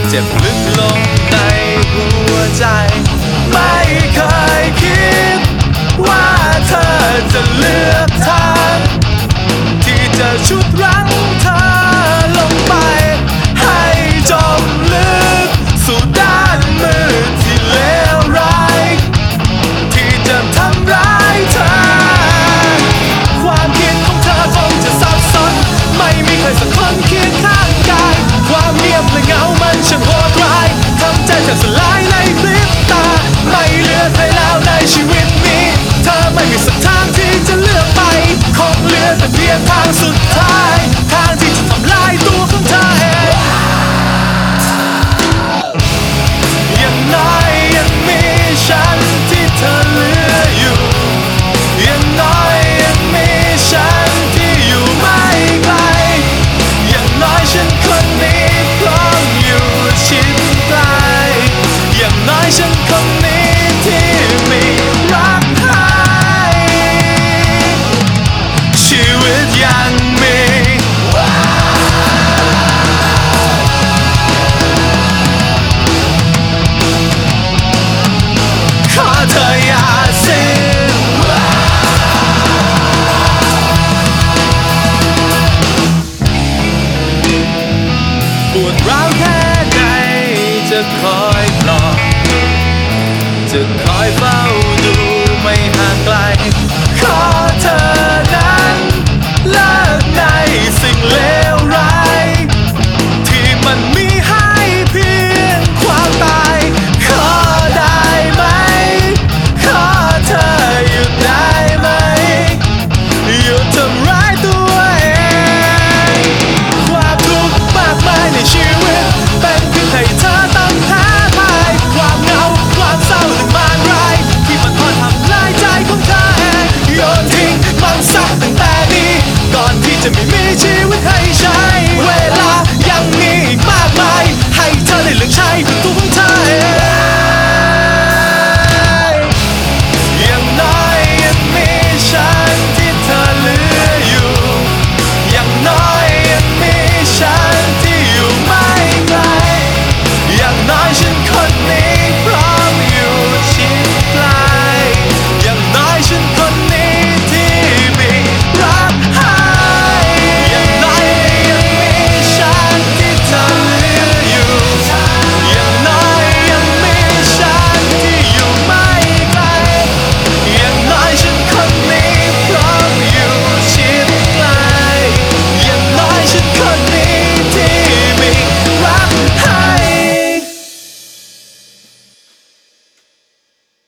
เจ็บลึกลงในหัวใจไม่เคยคิดว่าเธอจะเลือกทางที่จะชุดรั้งเธอลงไปให้จมลึกสู่ด้านมืดที่เลวร้ายที่จะทำร้ายเธอความคิดของเธอคงจะสับสนไม่มีใครสักคนเคียงข้างกายความเงียบและเหงามันช่างโหดร้ายทำใจแทบสลายในพริบตาไม่เหลือใครแล้วในชีวิตนี้เธอไม่มีสักทางที่จะเลือกไปคงเหลือแต่เพียงทางสุดท้ายทางที่จะทำลายตัวของเธอเองอย่างน้อยยังมีฉันที่เธอเหลืออยู่อย่างน้อยยังมีฉันที่อยู่ไม่ไกลอย่างน้อยฉันคนนี้พร้อมอยู่ชิดใกล้อย่างน้อยฉันคนนี้ที่มีรักให้ชีวิตยังมีขอเธออย่าสิ้นปวดร้าวแค่ไหนจะคอยปลอบจะคอยฟั